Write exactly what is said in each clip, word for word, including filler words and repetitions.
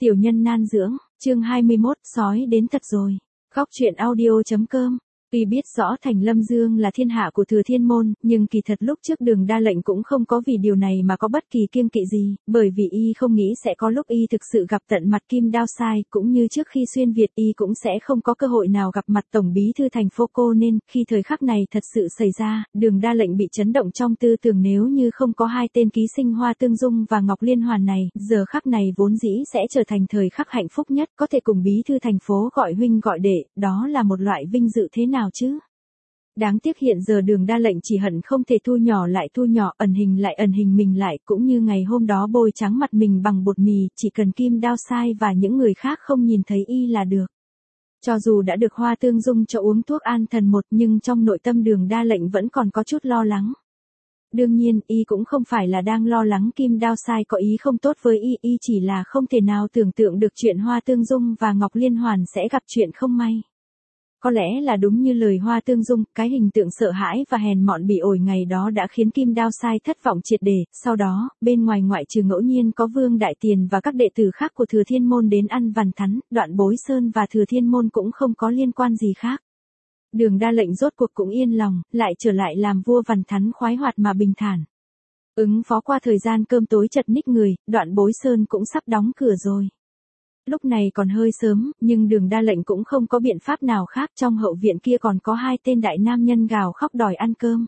Tiểu nhân nan dưỡng, chương hai mươi mốt, sói đến thật rồi. Góc truyện audio.com. Tuy biết rõ Thành Lâm Dương là thiên hạ của Thừa Thiên Môn, nhưng kỳ thật lúc trước Đường Đa Lệnh cũng không có vì điều này mà có bất kỳ kiêng kỵ gì, bởi vì y không nghĩ sẽ có lúc y thực sự gặp tận mặt Kim Đao Sai, cũng như trước khi xuyên Việt y cũng sẽ không có cơ hội nào gặp mặt Tổng bí thư thành phố cô, nên khi thời khắc này thật sự xảy ra, Đường Đa Lệnh bị chấn động trong tư tưởng. Nếu như không có hai tên ký sinh Hoa Tương Dung và Ngọc Liên Hoàn này, giờ khắc này vốn dĩ sẽ trở thành thời khắc hạnh phúc nhất, có thể cùng bí thư thành phố gọi huynh gọi đệ, đó là một loại vinh dự thế nào chứ. Đáng tiếc hiện giờ Đường Đa Lệnh chỉ hận không thể thu nhỏ lại thu nhỏ, ẩn hình lại ẩn hình mình lại, cũng như ngày hôm đó bôi trắng mặt mình bằng bột mì, chỉ cần Kim Đao Sai và những người khác không nhìn thấy y là được. Cho dù đã được Hoa Tương Dung cho uống thuốc an thần một, nhưng trong nội tâm Đường Đa Lệnh vẫn còn có chút lo lắng. Đương nhiên, y cũng không phải là đang lo lắng Kim Đao Sai có ý không tốt với y, y chỉ là không thể nào tưởng tượng được chuyện Hoa Tương Dung và Ngọc Liên Hoàn sẽ gặp chuyện không may. Có lẽ là đúng như lời Hoa Tương Dung, cái hình tượng sợ hãi và hèn mọn bị ổi ngày đó đã khiến Kim Đao Sai thất vọng triệt để. Sau đó, bên ngoài ngoại trừ ngẫu nhiên có Vương Đại Tiền và các đệ tử khác của Thừa Thiên Môn đến ăn vằn thắn, Đoạn Bối Sơn và Thừa Thiên Môn cũng không có liên quan gì khác. Đường Đa Lệnh rốt cuộc cũng yên lòng, lại trở lại làm vua vằn thắn khoái hoạt mà bình thản. Ứng phó qua thời gian cơm tối chật ních người, Đoạn Bối Sơn cũng sắp đóng cửa rồi. Lúc này còn hơi sớm, nhưng Đường Đa Lệnh cũng không có biện pháp nào khác, trong hậu viện kia còn có hai tên đại nam nhân gào khóc đòi ăn cơm.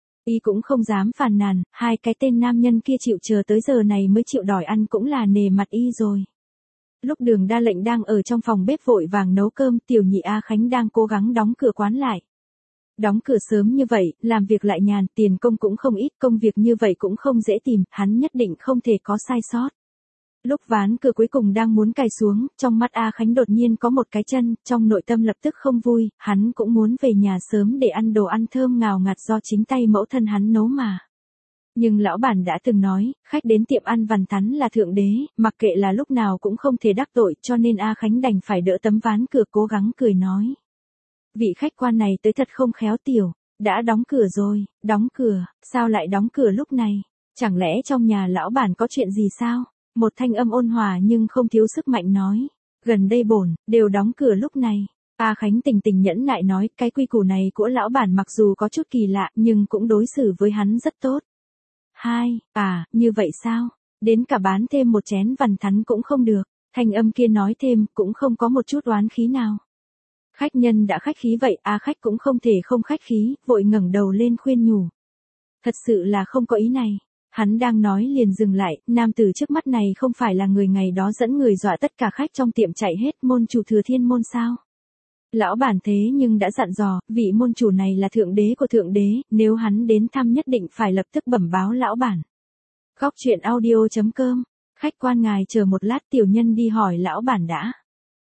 Y cũng không dám phàn nàn, hai cái tên nam nhân kia chịu chờ tới giờ này mới chịu đòi ăn cũng là nề mặt y rồi. Lúc Đường Đa Lệnh đang ở trong phòng bếp vội vàng nấu cơm, tiểu nhị A Khánh đang cố gắng đóng cửa quán lại. Đóng cửa sớm như vậy, làm việc lại nhàn, tiền công cũng không ít, công việc như vậy cũng không dễ tìm, hắn nhất định không thể có sai sót. Lúc ván cửa cuối cùng đang muốn cài xuống, trong mắt A Khánh đột nhiên có một cái chân, trong nội tâm lập tức không vui, hắn cũng muốn về nhà sớm để ăn đồ ăn thơm ngào ngạt do chính tay mẫu thân hắn nấu mà. Nhưng lão bản đã từng nói, khách đến tiệm ăn vằn thắn là thượng đế, mặc kệ là lúc nào cũng không thể đắc tội, cho nên A Khánh đành phải đỡ tấm ván cửa cố gắng cười nói. Vị khách quan này tới thật không khéo tiểu, đã đóng cửa rồi, đóng cửa, sao lại đóng cửa lúc này, chẳng lẽ trong nhà lão bản có chuyện gì sao? Một thanh âm ôn hòa nhưng không thiếu sức mạnh nói, gần đây bổn, đều đóng cửa lúc này. A Khánh tình tình nhẫn nại nói, cái quy củ này của lão bản mặc dù có chút kỳ lạ nhưng cũng đối xử với hắn rất tốt. Hai, à, như vậy sao? Đến cả bán thêm một chén vằn thắn cũng không được. Thanh âm kia nói thêm, cũng không có một chút oán khí nào. Khách nhân đã khách khí vậy, A khách cũng không thể không khách khí, vội ngẩng đầu lên khuyên nhủ. Thật sự là không có ý này. Hắn đang nói liền dừng lại, nam tử trước mắt này không phải là người ngày đó dẫn người dọa tất cả khách trong tiệm chạy hết, môn chủ Thừa Thiên Môn sao? Lão bản thế nhưng đã dặn dò, vị môn chủ này là thượng đế của thượng đế, nếu hắn đến thăm nhất định phải lập tức bẩm báo lão bản. Góc truyện audio.com, khách quan ngài chờ một lát, tiểu nhân đi hỏi lão bản đã.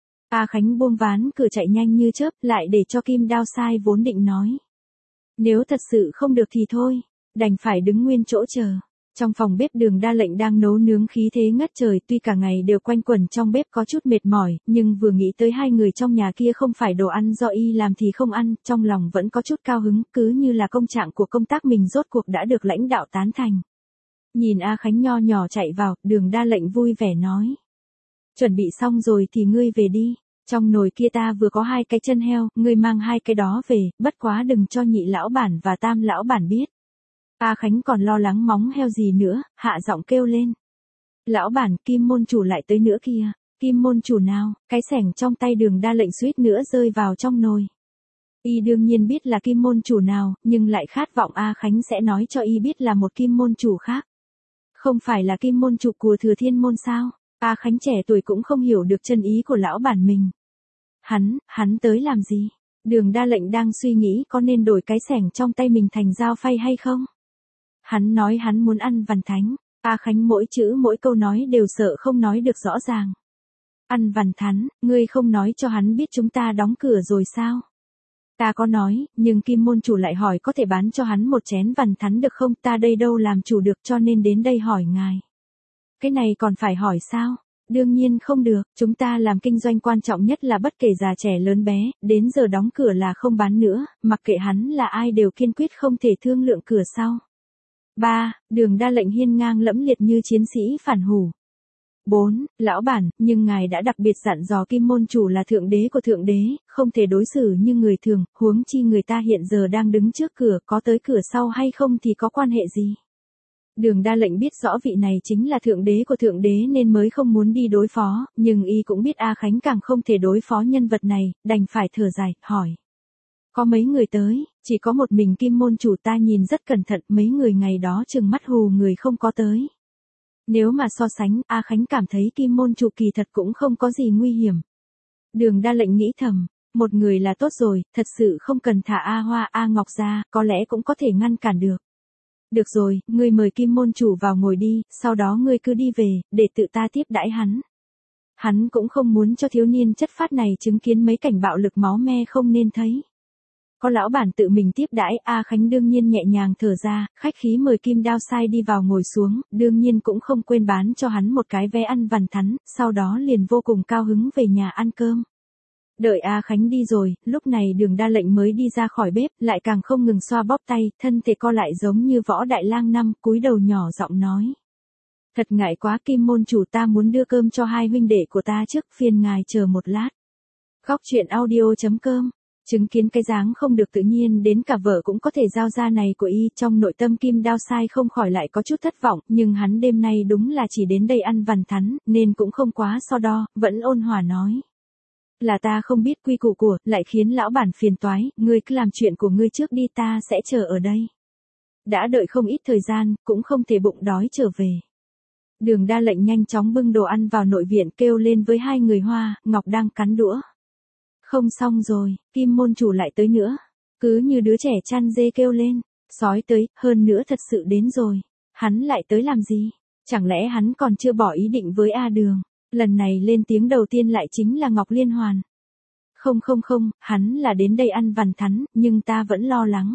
A Khánh buông ván cửa chạy nhanh như chớp, lại để cho Kim Đao Sai vốn định nói. Nếu thật sự không được thì thôi, đành phải đứng nguyên chỗ chờ. Trong phòng bếp Đường Đa Lệnh đang nấu nướng khí thế ngất trời, tuy cả ngày đều quanh quẩn trong bếp có chút mệt mỏi, nhưng vừa nghĩ tới hai người trong nhà kia không phải đồ ăn do y làm thì không ăn, trong lòng vẫn có chút cao hứng, cứ như là công trạng của công tác mình rốt cuộc đã được lãnh đạo tán thành. Nhìn A Khánh nho nhỏ chạy vào, Đường Đa Lệnh vui vẻ nói. Chuẩn bị xong rồi thì ngươi về đi, trong nồi kia ta vừa có hai cái chân heo, ngươi mang hai cái đó về, bất quá đừng cho nhị lão bản và tam lão bản biết. A Khánh còn lo lắng móng heo gì nữa, hạ giọng kêu lên. Lão bản, Kim môn chủ lại tới nữa kìa. Kim môn chủ nào? Cái xẻng trong tay Đường Đa Lệnh suýt nữa rơi vào trong nồi. Y đương nhiên biết là Kim môn chủ nào, nhưng lại khát vọng A Khánh sẽ nói cho y biết là một Kim môn chủ khác. Không phải là Kim môn chủ của Thừa Thiên Môn sao? A Khánh trẻ tuổi cũng không hiểu được chân ý của lão bản mình. Hắn, hắn tới làm gì? Đường Đa Lệnh đang suy nghĩ có nên đổi cái xẻng trong tay mình thành dao phay hay không? Hắn nói hắn muốn ăn vằn thánh, A Khánh mỗi chữ mỗi câu nói đều sợ không nói được rõ ràng. Ăn vằn thắn, ngươi không nói cho hắn biết chúng ta đóng cửa rồi sao? Ta có nói, nhưng Kim môn chủ lại hỏi có thể bán cho hắn một chén vằn thắn được không, ta đây đâu làm chủ được cho nên đến đây hỏi ngài. Cái này còn phải hỏi sao? Đương nhiên không được, chúng ta làm kinh doanh quan trọng nhất là bất kể già trẻ lớn bé, đến giờ đóng cửa là không bán nữa, mặc kệ hắn là ai đều kiên quyết không thể thương lượng cửa sau. ba. Đường Đa Lệnh hiên ngang lẫm liệt như chiến sĩ phản hủ. bốn. Lão bản, nhưng ngài đã đặc biệt dặn dò Kim môn chủ là thượng đế của thượng đế, không thể đối xử như người thường, huống chi người ta hiện giờ đang đứng trước cửa, có tới cửa sau hay không thì có quan hệ gì. Đường Đa Lệnh biết rõ vị này chính là thượng đế của thượng đế nên mới không muốn đi đối phó, nhưng y cũng biết A Khánh càng không thể đối phó nhân vật này, đành phải thở dài, hỏi. Có mấy người tới, chỉ có một mình Kim môn chủ ta nhìn rất cẩn thận, mấy người ngày đó chừng mắt hù người không có tới. Nếu mà so sánh, A Khánh cảm thấy Kim môn chủ kỳ thật cũng không có gì nguy hiểm. Đường Đa Lệnh nghĩ thầm, một người là tốt rồi, thật sự không cần thả A Hoa A Ngọc ra, có lẽ cũng có thể ngăn cản được. Được rồi, ngươi mời Kim môn chủ vào ngồi đi, sau đó ngươi cứ đi về, để tự ta tiếp đãi hắn. Hắn cũng không muốn cho thiếu niên chất phát này chứng kiến mấy cảnh bạo lực máu me không nên thấy. Có lão bản tự mình tiếp đãi, A Khánh đương nhiên nhẹ nhàng thở ra, khách khí mời Kim Đao Sai đi vào ngồi xuống, đương nhiên cũng không quên bán cho hắn một cái vé ăn vằn thắn, sau đó liền vô cùng cao hứng về nhà ăn cơm. Đợi A Khánh đi rồi, lúc này Đường Đa Lệnh mới đi ra khỏi bếp, lại càng không ngừng xoa bóp tay, thân thể co lại giống như võ đại lang năm, cúi đầu nhỏ giọng nói. Thật ngại quá, Kim môn chủ, ta muốn đưa cơm cho hai huynh đệ của ta trước, phiền ngài chờ một lát. Góc truyện audio chấm com. Chứng kiến cái dáng không được tự nhiên đến cả vợ cũng có thể giao ra này của y, trong nội tâm Kim Đao Sai không khỏi lại có chút thất vọng, nhưng hắn đêm nay đúng là chỉ đến đây ăn vằn thắn, nên cũng không quá so đo, vẫn ôn hòa nói. Là ta không biết quy củ của, lại khiến lão bản phiền toái, ngươi cứ làm chuyện của ngươi trước đi, ta sẽ chờ ở đây. Đã đợi không ít thời gian, cũng không thể bụng đói trở về. Đường Đa Lệnh nhanh chóng bưng đồ ăn vào nội viện, kêu lên với hai người Hoa, Ngọc đang cắn đũa. Không xong rồi, Kim môn chủ lại tới nữa. Cứ như đứa trẻ chăn dê kêu lên, sói tới, hơn nữa thật sự đến rồi. Hắn lại tới làm gì? Chẳng lẽ hắn còn chưa bỏ ý định với A Đường? Lần này lên tiếng đầu tiên lại chính là Ngọc Liên Hoàn. Không không không, hắn là đến đây ăn vằn thắn, nhưng ta vẫn lo lắng.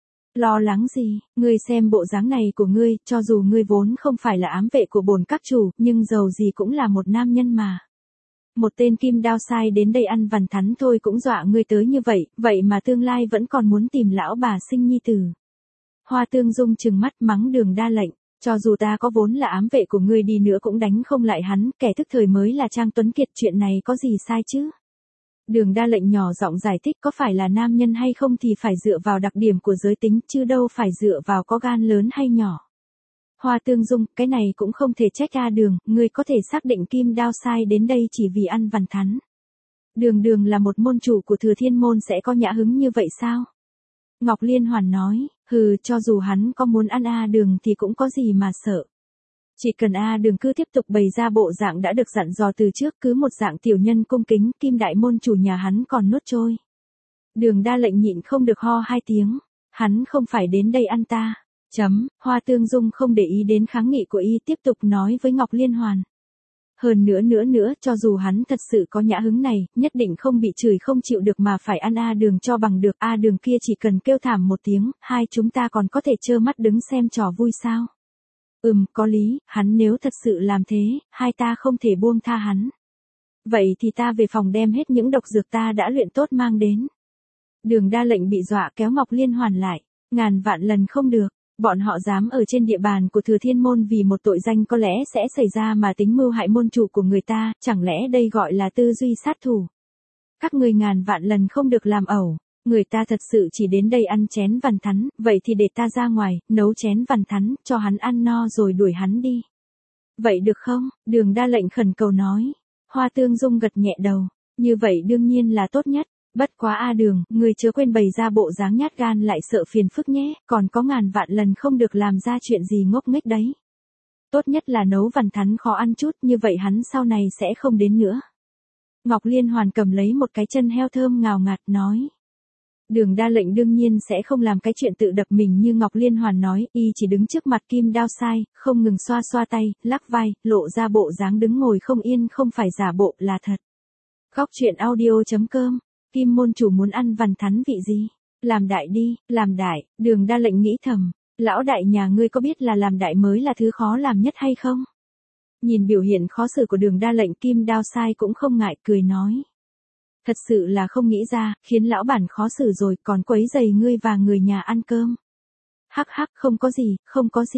Lo lắng gì? Ngươi xem bộ dáng này của ngươi, cho dù ngươi vốn không phải là ám vệ của bổn các chủ, nhưng dầu gì cũng là một nam nhân mà. Một tên Kim Đao Sai đến đây ăn vằn thắn thôi cũng dọa ngươi tới như vậy, vậy mà tương lai vẫn còn muốn tìm lão bà sinh nhi tử. Hoa Tương Dung trừng mắt mắng Đường Đa Lệnh, cho dù ta có vốn là ám vệ của ngươi đi nữa cũng đánh không lại hắn, kẻ thức thời mới là Trang Tuấn Kiệt, chuyện này có gì sai chứ? Đường Đa Lệnh nhỏ giọng giải thích, có phải là nam nhân hay không thì phải dựa vào đặc điểm của giới tính, chứ đâu phải dựa vào có gan lớn hay nhỏ. Hoa Tương Dung, cái này cũng không thể trách A Đường, ngươi có thể xác định Kim Đao Sai đến đây chỉ vì ăn vằn thắn. Đường Đường là một môn chủ của Thừa Thiên môn sẽ có nhã hứng như vậy sao? Ngọc Liên Hoàn nói, hừ, cho dù hắn có muốn ăn A Đường thì cũng có gì mà sợ. Chỉ cần A Đường cứ tiếp tục bày ra bộ dạng đã được dặn dò từ trước, cứ một dạng tiểu nhân cung kính, Kim đại môn chủ nhà hắn còn nuốt trôi. Đường Đa Lệnh nhịn không được ho hai tiếng, hắn không phải đến đây ăn ta. Chấm, Hoa Tương Dung không để ý đến kháng nghị của y, tiếp tục nói với Ngọc Liên Hoàn. Hơn nữa nữa nữa, cho dù hắn thật sự có nhã hứng này, nhất định không bị chửi không chịu được mà phải ăn A Đường cho bằng được. A Đường kia chỉ cần kêu thảm một tiếng, hai chúng ta còn có thể trơ mắt đứng xem trò vui sao? Ừm, có lý, hắn nếu thật sự làm thế, hai ta không thể buông tha hắn. Vậy thì ta về phòng đem hết những độc dược ta đã luyện tốt mang đến. Đường Đa Lệnh bị dọa kéo Ngọc Liên Hoàn lại, ngàn vạn lần không được. Bọn họ dám ở trên địa bàn của Thừa Thiên môn vì một tội danh có lẽ sẽ xảy ra mà tính mưu hại môn chủ của người ta, chẳng lẽ đây gọi là tư duy sát thủ? Các người ngàn vạn lần không được làm ẩu, người ta thật sự chỉ đến đây ăn chén vằn thắn, vậy thì để ta ra ngoài, nấu chén vằn thắn, cho hắn ăn no rồi đuổi hắn đi. Vậy được không? Đường Đa Lệnh khẩn cầu nói. Hoa Tương Dung gật nhẹ đầu, như vậy đương nhiên là tốt nhất. Bất quá A Đường, người chớ quên bày ra bộ dáng nhát gan lại sợ phiền phức nhé, còn có ngàn vạn lần không được làm ra chuyện gì ngốc nghếch đấy. Tốt nhất là nấu vằn thắn khó ăn chút, như vậy hắn sau này sẽ không đến nữa. Ngọc Liên Hoàn cầm lấy một cái chân heo thơm ngào ngạt nói. Đường Đa Lệnh đương nhiên sẽ không làm cái chuyện tự đập mình như Ngọc Liên Hoàn nói, y chỉ đứng trước mặt Kim Đao Sai, không ngừng xoa xoa tay, lắc vai, lộ ra bộ dáng đứng ngồi không yên, không phải giả bộ là thật. Góc truyện audio chấm com. Kim môn chủ muốn ăn vằn thắn vị gì? Làm đại đi, làm đại, Đường Đa Lệnh nghĩ thầm, lão đại nhà ngươi có biết là làm đại mới là thứ khó làm nhất hay không? Nhìn biểu hiện khó xử của Đường Đa Lệnh, Kim Đao Sai cũng không ngại, cười nói. Thật sự là không nghĩ ra, khiến lão bản khó xử rồi, còn quấy rầy ngươi và người nhà ăn cơm. Hắc hắc, không có gì, không có gì.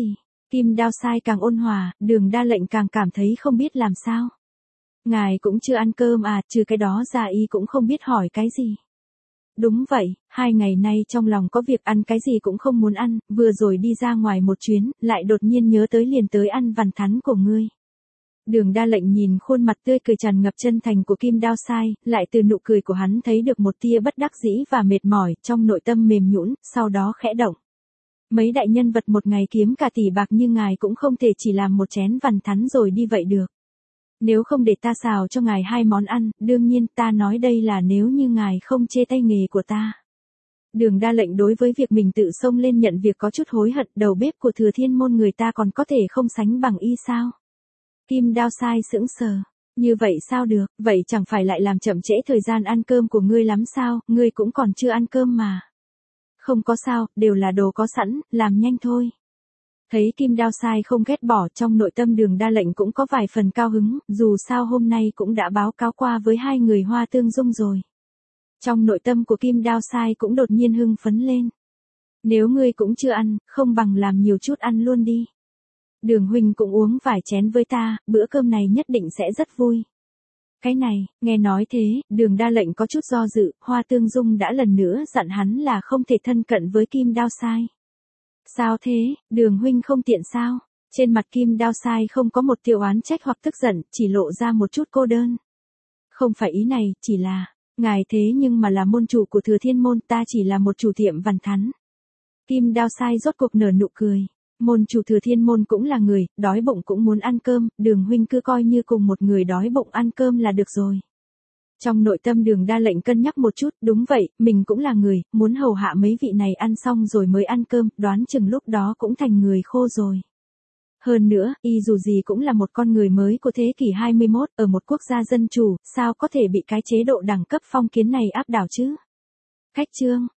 Kim Đao Sai càng ôn hòa, Đường Đa Lệnh càng cảm thấy không biết làm sao. Ngài cũng chưa ăn cơm à, trừ cái đó ra y cũng không biết hỏi cái gì. Đúng vậy, hai ngày nay trong lòng có việc ăn cái gì cũng không muốn ăn, vừa rồi đi ra ngoài một chuyến, lại đột nhiên nhớ tới liền tới ăn vằn thắn của ngươi. Đường Đa Lệnh nhìn khuôn mặt tươi cười tràn ngập chân thành của Kim Đao Sai, lại từ nụ cười của hắn thấy được một tia bất đắc dĩ và mệt mỏi, trong nội tâm mềm nhũn, sau đó khẽ động. Mấy đại nhân vật một ngày kiếm cả tỷ bạc như ngài cũng không thể chỉ làm một chén vằn thắn rồi đi vậy được. Nếu không để ta xào cho ngài hai món ăn, đương nhiên ta nói đây là nếu như ngài không chê tay nghề của ta. Đường Đa Lệnh đối với việc mình tự xông lên nhận việc có chút hối hận, đầu bếp của Thừa Thiên môn người ta còn có thể không sánh bằng y sao? Kim Đao Sai sững sờ, như vậy sao được, vậy chẳng phải lại làm chậm trễ thời gian ăn cơm của ngươi lắm sao, ngươi cũng còn chưa ăn cơm mà. Không có sao, đều là đồ có sẵn, làm nhanh thôi. Thấy Kim Đao Sai không ghét bỏ, trong nội tâm Đường Đa Lệnh cũng có vài phần cao hứng, dù sao hôm nay cũng đã báo cáo qua với hai người Hoa Tương Dung rồi. Trong nội tâm của Kim Đao Sai cũng đột nhiên hưng phấn lên. Nếu ngươi cũng chưa ăn, không bằng làm nhiều chút ăn luôn đi. Đường huynh cũng uống vài chén với ta, bữa cơm này nhất định sẽ rất vui. Cái này, nghe nói thế, Đường Đa Lệnh có chút do dự, Hoa Tương Dung đã lần nữa dặn hắn là không thể thân cận với Kim Đao Sai. Sao thế, Đường huynh không tiện sao? Trên mặt Kim Đao Sai không có một tia oán trách hoặc tức giận, chỉ lộ ra một chút cô đơn. Không phải ý này, chỉ là, ngài thế nhưng mà là môn chủ của Thừa Thiên môn, ta chỉ là một chủ tiệm vằn thắn. Kim Đao Sai rốt cuộc nở nụ cười. Môn chủ Thừa Thiên môn cũng là người, đói bụng cũng muốn ăn cơm, Đường huynh cứ coi như cùng một người đói bụng ăn cơm là được rồi. Trong nội tâm Đường Đa Lệnh cân nhắc một chút, đúng vậy, mình cũng là người, muốn hầu hạ mấy vị này ăn xong rồi mới ăn cơm, đoán chừng lúc đó cũng thành người khô rồi. Hơn nữa, y dù gì cũng là một con người mới của thế kỷ hai mươi mốt, ở một quốc gia dân chủ, sao có thể bị cái chế độ đẳng cấp phong kiến này áp đảo chứ? Khách trương,